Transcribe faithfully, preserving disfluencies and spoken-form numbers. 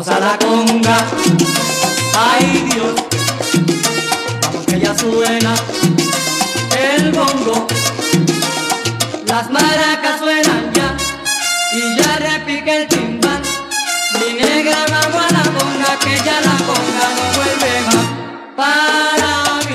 vamos a la conga. Ay Dios, vamos que ya suena el bongo, las maracas suenan ya y ya repique el timbal. Mi negra, vamos a la conga, que ya la conga no vuelve más para mí.